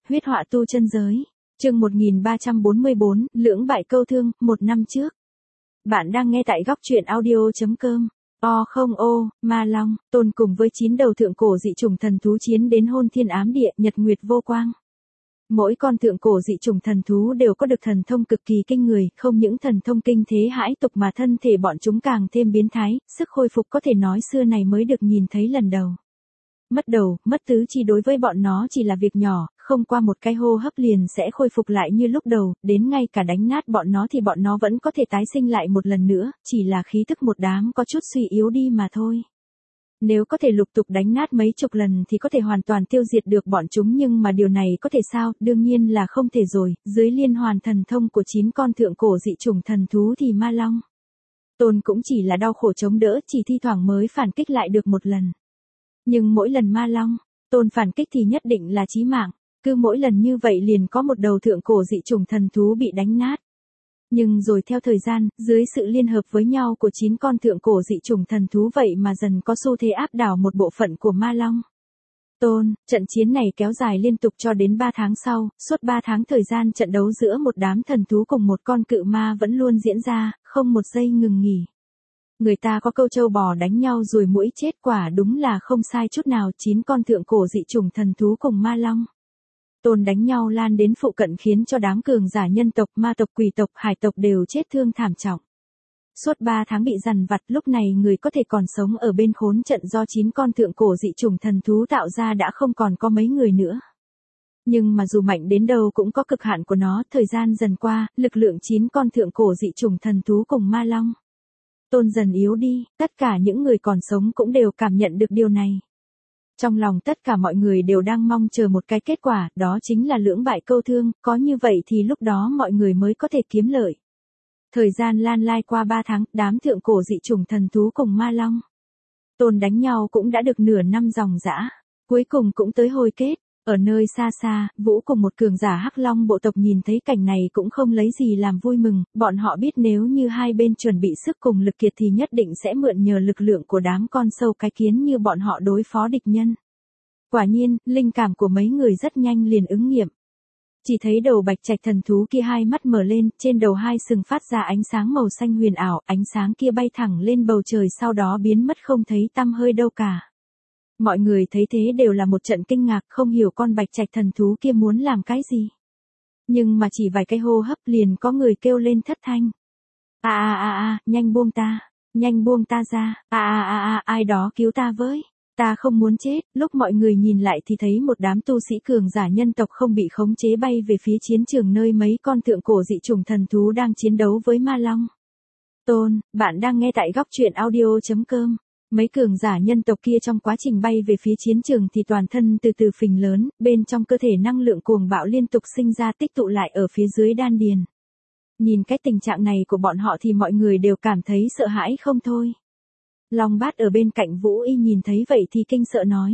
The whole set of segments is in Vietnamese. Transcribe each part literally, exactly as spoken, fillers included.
Huyết họa tu chân giới. Chương một nghìn ba trăm bốn mươi bốn, lưỡng bại câu thương, một năm trước. Bạn đang nghe tại góc truyện audio chấm com. O không ô, Ma Long, Tôn cùng với chín đầu thượng cổ dị chủng thần thú chiến đến hôn thiên ám địa, nhật nguyệt vô quang. Mỗi con thượng cổ dị chủng thần thú đều có được thần thông cực kỳ kinh người, không những thần thông kinh thế hãi tục mà thân thể bọn chúng càng thêm biến thái, sức hồi phục có thể nói xưa này mới được nhìn thấy lần đầu. Mất đầu, mất tứ chi đối với bọn nó chỉ là việc nhỏ, không qua một cái hô hấp liền sẽ khôi phục lại như lúc đầu, đến ngay cả đánh nát bọn nó thì bọn nó vẫn có thể tái sinh lại một lần nữa, chỉ là khí thức một đám có chút suy yếu đi mà thôi. Nếu có thể lục tục đánh nát mấy chục lần thì có thể hoàn toàn tiêu diệt được bọn chúng, nhưng mà điều này có thể sao? Đương nhiên là không thể rồi, dưới liên hoàn thần thông của chín con thượng cổ dị chủng thần thú thì Ma Long, Tôn cũng chỉ là đau khổ chống đỡ, chỉ thi thoảng mới phản kích lại được một lần. Nhưng mỗi lần Ma Long, Tôn phản kích thì nhất định là chí mạng, cứ mỗi lần như vậy liền có một đầu thượng cổ dị chủng thần thú bị đánh nát. Nhưng rồi theo thời gian, dưới sự liên hợp với nhau của chín con thượng cổ dị chủng thần thú vậy mà dần có xu thế áp đảo một bộ phận của Ma Long, Tôn. Trận chiến này kéo dài liên tục cho đến ba tháng sau, suốt ba tháng thời gian trận đấu giữa một đám thần thú cùng một con cự ma vẫn luôn diễn ra, không một giây ngừng nghỉ. Người ta có câu trâu bò đánh nhau rồi muỗi chết, quả đúng là không sai chút nào. Chín con thượng cổ dị chủng thần thú cùng Ma Long, Tôn đánh nhau lan đến phụ cận khiến cho đám cường giả nhân tộc, ma tộc, quỷ tộc, hải tộc đều chết thương thảm trọng. Suốt ba tháng bị dằn vặt, lúc này người có thể còn sống ở bên khốn trận do chín con thượng cổ dị chủng thần thú tạo ra đã không còn có mấy người nữa. Nhưng mà dù mạnh đến đâu cũng có cực hạn của nó, thời gian dần qua, lực lượng chín con thượng cổ dị chủng thần thú cùng Ma Long, Tôn dần yếu đi, tất cả những người còn sống cũng đều cảm nhận được điều này. Trong lòng tất cả mọi người đều đang mong chờ một cái kết quả, đó chính là lưỡng bại câu thương, có như vậy thì lúc đó mọi người mới có thể kiếm lợi. Thời gian lan lai qua ba tháng, đám thượng cổ dị chủng thần thú cùng Ma Long, Tôn đánh nhau cũng đã được nửa năm ròng rã, cuối cùng cũng tới hồi kết. Ở nơi xa xa, Vũ cùng một cường giả Hắc Long bộ tộc nhìn thấy cảnh này cũng không lấy gì làm vui mừng, bọn họ biết nếu như hai bên chuẩn bị sức cùng lực kiệt thì nhất định sẽ mượn nhờ lực lượng của đám con sâu cái kiến như bọn họ đối phó địch nhân. Quả nhiên, linh cảm của mấy người rất nhanh liền ứng nghiệm. Chỉ thấy đầu bạch trạch thần thú kia hai mắt mở lên, trên đầu hai sừng phát ra ánh sáng màu xanh huyền ảo, ánh sáng kia bay thẳng lên bầu trời sau đó biến mất không thấy tăm hơi đâu cả. Mọi người thấy thế đều là một trận kinh ngạc, không hiểu con bạch trạch thần thú kia muốn làm cái gì. Nhưng mà chỉ vài cái hô hấp liền có người kêu lên thất thanh. A a a a, nhanh buông ta, nhanh buông ta ra, a a a a, ai đó cứu ta với, ta không muốn chết. Lúc mọi người nhìn lại thì thấy một đám tu sĩ cường giả nhân tộc không bị khống chế bay về phía chiến trường nơi mấy con thượng cổ dị chủng thần thú đang chiến đấu với Ma Long, Tôn. Bạn đang nghe tại góc truyện audio chấm com. Mấy cường giả nhân tộc kia trong quá trình bay về phía chiến trường thì toàn thân từ từ phình lớn, bên trong cơ thể năng lượng cuồng bạo liên tục sinh ra tích tụ lại ở phía dưới đan điền. Nhìn cái tình trạng này của bọn họ thì mọi người đều cảm thấy sợ hãi không thôi. Long Bát ở bên cạnh Vũ Y nhìn thấy vậy thì kinh sợ nói.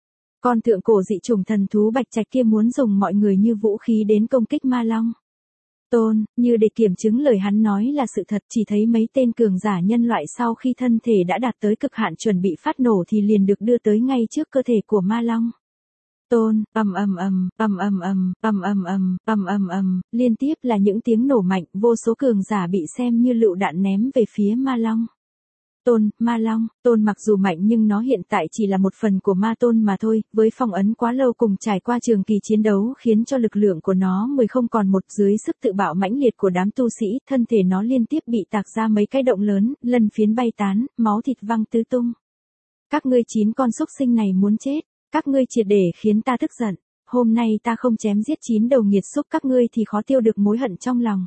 Con thượng cổ dị chủng thần thú bạch trạch kia muốn dùng mọi người như vũ khí đến công kích Ma Long, Tôn. Như để kiểm chứng lời hắn nói là sự thật, chỉ thấy mấy tên cường giả nhân loại sau khi thân thể đã đạt tới cực hạn chuẩn bị phát nổ thì liền được đưa tới ngay trước cơ thể của Ma Long, Tôn. Ầm ầm ầm, ầm ầm ầm, ầm ầm ầm, ầm ầm ầm, liên tiếp là những tiếng nổ mạnh, vô số cường giả bị xem như lựu đạn ném về phía Ma Long, Tôn. Ma Long, Tôn mặc dù mạnh nhưng nó hiện tại chỉ là một phần của Ma Tôn mà thôi, với phong ấn quá lâu cùng trải qua trường kỳ chiến đấu khiến cho lực lượng của nó mười không còn một, dưới sức tự bạo mãnh liệt của đám tu sĩ, thân thể nó liên tiếp bị tạc ra mấy cái động lớn, lân phiến bay tán, máu thịt văng tứ tung. Các ngươi chín con súc sinh này muốn chết, các ngươi triệt để khiến ta tức giận, hôm nay ta không chém giết chín đầu nghiệt xúc các ngươi thì khó tiêu được mối hận trong lòng.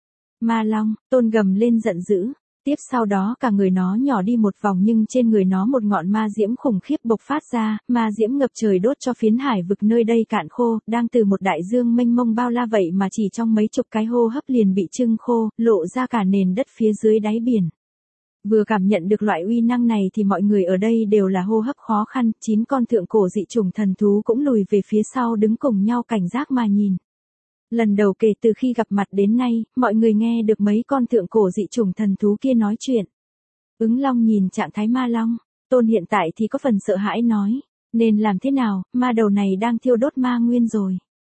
Ma Long, Tôn gầm lên giận dữ. Tiếp sau đó cả người nó nhỏ đi một vòng nhưng trên người nó một ngọn ma diễm khủng khiếp bộc phát ra, ma diễm ngập trời đốt cho phiến hải vực nơi đây cạn khô, đang từ một đại dương mênh mông bao la vậy mà chỉ trong mấy chục cái hô hấp liền bị trưng khô, lộ ra cả nền đất phía dưới đáy biển. Vừa cảm nhận được loại uy năng này thì mọi người ở đây đều là hô hấp khó khăn, chín con thượng cổ dị chủng thần thú cũng lùi về phía sau đứng cùng nhau cảnh giác mà nhìn. Lần đầu kể từ khi gặp mặt đến nay, mọi người nghe được mấy con thượng cổ dị chủng thần thú kia nói chuyện. Ứng Long nhìn trạng thái Ma Long, Tôn hiện tại thì có phần sợ hãi nói, nên làm thế nào, ma đầu này đang thiêu đốt ma nguyên rồi.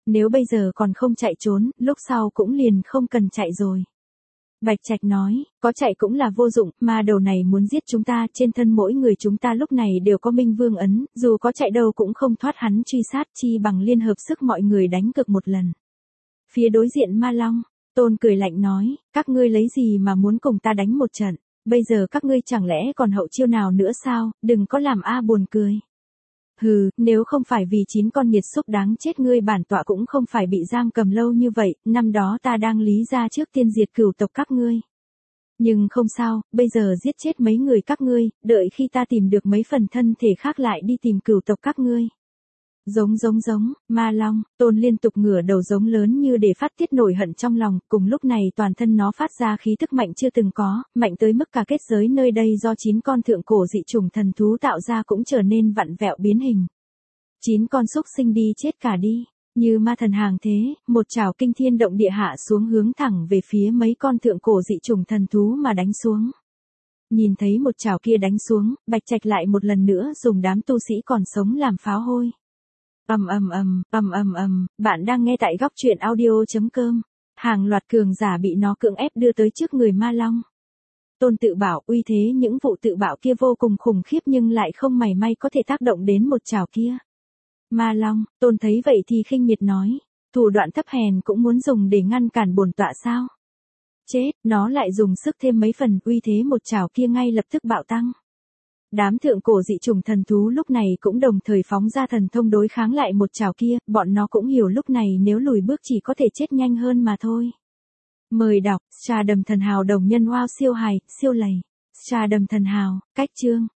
Nếu bây giờ còn không chạy trốn, lúc sau cũng liền không cần chạy rồi. Bạch Trạch nói, có chạy cũng là vô dụng, ma đầu này muốn giết chúng ta, trên thân mỗi người chúng ta lúc này đều có Minh Vương ấn, dù có chạy đâu cũng không thoát hắn truy sát, chi bằng liên hợp sức mọi người đánh cực một lần. Phía đối diện Ma Long, Tôn cười lạnh nói, các ngươi lấy gì mà muốn cùng ta đánh một trận, bây giờ các ngươi chẳng lẽ còn hậu chiêu nào nữa sao, đừng có làm a buồn cười. Hừ, nếu không phải vì chín con nghiệt xúc đáng chết ngươi bản tọa cũng không phải bị giam cầm lâu như vậy, năm đó ta đang lý ra trước tiên diệt cửu tộc các ngươi. Nhưng không sao, bây giờ giết chết mấy người các ngươi, đợi khi ta tìm được mấy phần thân thể khác lại đi tìm cửu tộc các ngươi. Giống giống giống, Ma Long, Tôn liên tục ngửa đầu giống lớn như để phát tiết nổi hận trong lòng, cùng lúc này toàn thân nó phát ra khí thức mạnh chưa từng có, mạnh tới mức cả kết giới nơi đây do chín con thượng cổ dị chủng thần thú tạo ra cũng trở nên vặn vẹo biến hình. Chín con xúc sinh đi chết cả đi, như ma thần hàng thế, một chảo kinh thiên động địa hạ xuống hướng thẳng về phía mấy con thượng cổ dị chủng thần thú mà đánh xuống. Nhìn thấy một chảo kia đánh xuống, Bạch Trạch lại một lần nữa dùng đám tu sĩ còn sống làm pháo hôi. Ầm ầm ầm, ầm ầm ầm, bạn đang nghe tại góc truyện audio chấm com. Hàng loạt cường giả bị nó cưỡng ép đưa tới trước người Ma Long. Tôn tự bảo, uy thế những vụ tự bảo kia vô cùng khủng khiếp nhưng lại không mảy may có thể tác động đến một chảo kia. Ma Long, Tôn thấy vậy thì khinh miệt nói, thủ đoạn thấp hèn cũng muốn dùng để ngăn cản bổn tọa sao? Chết, nó lại dùng sức thêm mấy phần, uy thế một chảo kia ngay lập tức bạo tăng. Đám thượng cổ dị chủng thần thú lúc này cũng đồng thời phóng ra thần thông đối kháng lại một chảo kia, bọn nó cũng hiểu lúc này nếu lùi bước chỉ có thể chết nhanh hơn mà thôi. Mời đọc, Trà Đầm Thần Hào đồng nhân wow siêu hài, siêu lầy. Trà Đầm Thần Hào, cách chương.